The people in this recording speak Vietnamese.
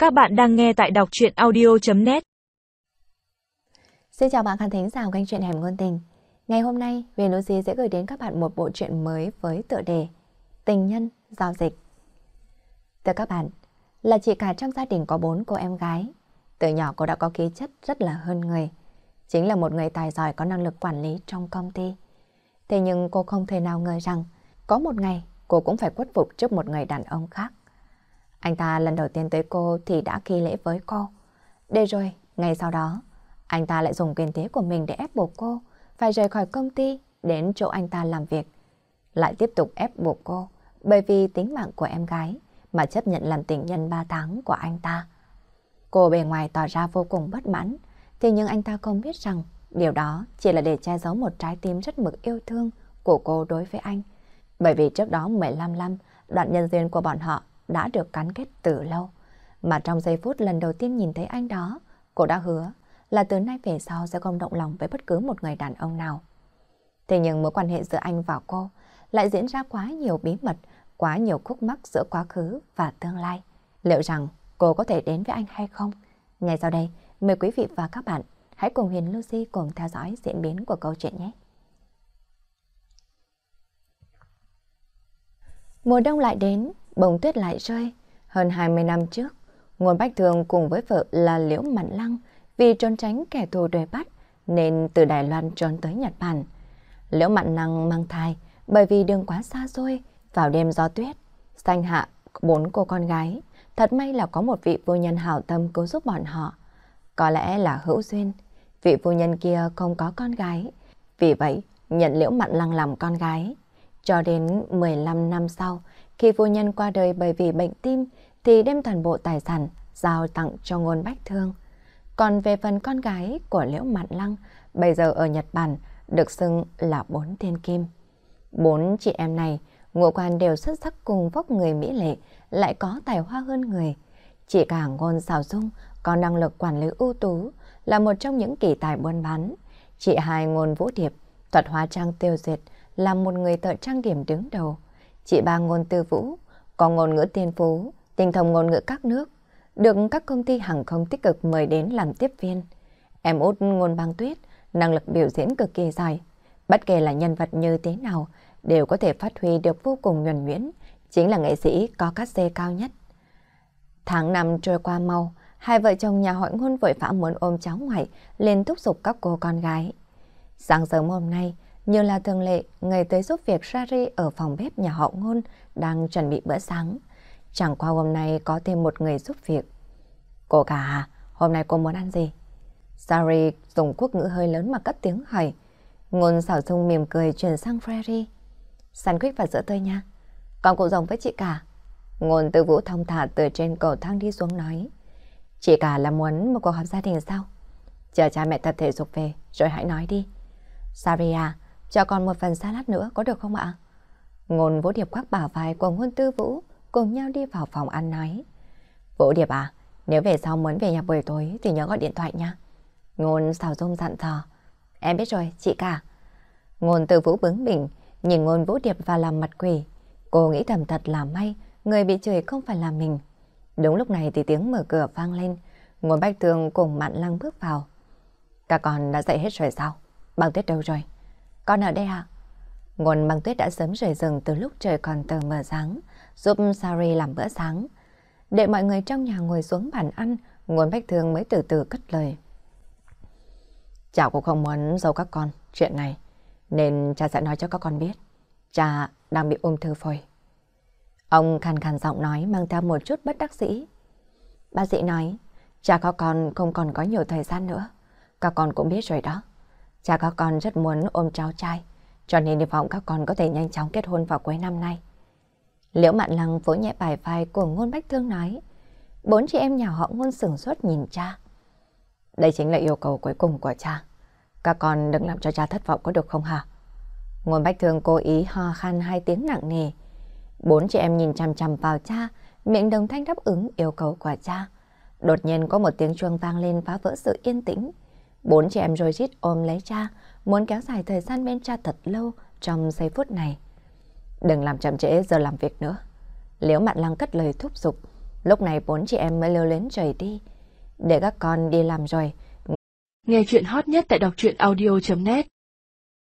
Các bạn đang nghe tại đọc truyện audio.net. Xin chào bạn khán thính giả của kênh truyện Hẻm Ngôn Tình. Ngày hôm nay, Huyền Lucy sẽ gửi đến các bạn một bộ truyện mới với tựa đề Tình nhân giao dịch. Thưa các bạn, là chị cả trong gia đình có 4 cô em gái. Từ nhỏ cô đã có khí chất rất là hơn người. Chính là một người tài giỏi có năng lực quản lý trong công ty. Thế nhưng cô không thể nào ngờ rằng có một ngày cô cũng phải khuất phục trước một người đàn ông khác. Anh ta lần đầu tiên tới cô thì đã khi lễ với cô. Để rồi, ngay sau đó, anh ta lại dùng quyền thế của mình để ép buộc cô phải rời khỏi công ty đến chỗ anh ta làm việc. Lại tiếp tục ép buộc cô bởi vì tính mạng của em gái mà chấp nhận làm tình nhân 3 tháng của anh ta. Cô bề ngoài tỏ ra vô cùng bất mãn, thế nhưng anh ta không biết rằng điều đó chỉ là để che giấu một trái tim rất mực yêu thương của cô đối với anh. Bởi vì trước đó 15 năm, đoạn nhân duyên của bọn họ đã được gắn kết từ lâu. Mà trong giây phút lần đầu tiên nhìn thấy anh đó, cô đã hứa là từ nay về sau sẽ không động lòng với bất cứ một người đàn ông nào. Thế nhưng mối quan hệ giữa anh và cô lại diễn ra quá nhiều bí mật, quá nhiều khúc mắc giữa quá khứ và tương lai. Liệu rằng cô có thể đến với anh hay không? Ngay sau đây, mời quý vị và các bạn hãy cùng Huyền Lucy cùng theo dõi diễn biến của câu chuyện nhé. Mùa đông lại đến, bông tuyết lại rơi. Hơn 20 năm trước, Ngôn Bách Thường cùng với vợ là Liễu Mạn Lăng vì trốn tránh kẻ thù đuổi bắt nên từ Đài Loan trốn tới Nhật Bản. Liễu Mạn Lăng mang thai bởi vì đường quá xa xôi, vào đêm gió tuyết, sanh hạ 4 cô con gái. Thật may là có một vị phu nhân hảo tâm cứu giúp bọn họ. Có lẽ là hữu duyên, vị phu nhân kia không có con gái, vì vậy nhận Liễu Mạn Lăng làm con gái. Cho đến 15 năm sau, khi phu nhân qua đời bởi vì bệnh tim, thì đem toàn bộ tài sản giao tặng cho Ngôn Bách Thương. Còn về phần con gái của Liễu Mạn Lăng, bây giờ ở Nhật Bản được xưng là 4 thiên kim. 4 chị em này, ngũ quan đều xuất sắc cùng vóc người mỹ lệ, lại có tài hoa hơn người. Chỉ cả Ngôn Sảo Dung có năng lực quản lý ưu tú, là một trong những kỳ tài buôn bán. Chị hai Ngôn Vũ Điệp, thuật hóa trang tiêu duyệt, là một người thợ trang điểm đứng đầu. Chị ba Ngôn Tư Vũ có ngôn ngữ tiên phú, tinh thông ngôn ngữ các nước, được các công ty hàng không tích cực mời đến làm tiếp viên. Em út Ngôn Băng Tuyết năng lực biểu diễn cực kỳ giỏi, bất kể là nhân vật như thế nào đều có thể phát huy được vô cùng nhuần nhuyễn, chính là nghệ sĩ có cát xê cao nhất. Tháng năm trôi qua mau, hai vợ chồng nhà họ Ngôn vội vã muốn ôm cháu ngoại, liền thúc giục các cô con gái. Sáng sớm hôm nay, như là thường lệ, người tới giúp việc Sari ở phòng bếp nhà họ Ngôn đang chuẩn bị bữa sáng. Chẳng qua hôm nay có thêm một người giúp việc. Cô cả à, hôm nay cô muốn ăn gì? Sari dùng quốc ngữ hơi lớn mà cất tiếng hỏi. Ngôn Sảo Dung mỉm cười chuyển sang Sari. Sandwich và sữa tươi nha. Còn cụ rồng với chị cả. Ngôn Tư Vũ thong thả từ trên cầu thang đi xuống nói. Chị cả là muốn một cuộc họp gia đình sao? Chờ cha mẹ tập thể dục về rồi hãy nói đi. Sari à, cho con một phần salad nữa có được không ạ? Ngôn Vũ Điệp khoác bả vai của Ngôn Tư Vũ cùng nhau đi vào phòng ăn nói. Vũ Điệp à, nếu về sau muốn về nhà buổi tối thì nhớ gọi điện thoại nha. Ngôn Sảo Dung dặn dò. Em biết rồi, chị cả. Ngôn Tư Vũ bướng bỉnh nhìn Ngôn Vũ Điệp và làm mặt quỷ. Cô nghĩ thầm thật là may, người bị chửi không phải là mình. Đúng lúc này thì tiếng mở cửa vang lên. Ngôn Bách Thương cùng Mạn Lăng bước vào. Các con đã dậy hết rồi sao? Băng Tuyết đâu rồi? Con ở đây ạ. Ngôn Băng Tuyết đã sớm rời giường từ lúc trời còn tờ mờ sáng, giúp Sari làm bữa sáng. Để mọi người trong nhà ngồi xuống bàn ăn, Ngôn Bách Thương mới từ từ cất lời. Cha cũng không muốn giấu các con chuyện này, nên cha sẽ nói cho các con biết. Cha đang bị ung thư phổi. Ông khàn khàn giọng nói mang theo một chút bất đắc dĩ. Bác sĩ nói, cha các con không còn có nhiều thời gian nữa. Các con cũng biết rồi đó. Cha các con rất muốn ôm cháu trai, cho nên hy vọng các con có thể nhanh chóng kết hôn vào cuối năm nay. Liễu Mạn Lăng vỗ nhẹ bả vai của Ngôn Bách Thương nói. 4 chị em nhà họ Ngôn sửng sốt nhìn cha. Đây chính là yêu cầu cuối cùng của cha. Các con đừng làm cho cha thất vọng có được không hả? Ngôn Bách Thương cố ý ho khan 2 tiếng nặng nề. 4 chị em nhìn chằm chằm vào cha, miệng đồng thanh đáp ứng yêu cầu của cha. Đột nhiên có một tiếng chuông vang lên phá vỡ sự yên tĩnh. 4 chị em rối rít ôm lấy cha, muốn kéo dài thời gian bên cha thật lâu trong giây phút này. Đừng làm chậm trễ giờ làm việc nữa. Liễu Mạn Lăng cất lời thúc giục. Lúc này bốn chị em mới lưu luyến rời đi. Để các con đi làm rồi. Nghe chuyện hot nhất tại đọc truyện audio.net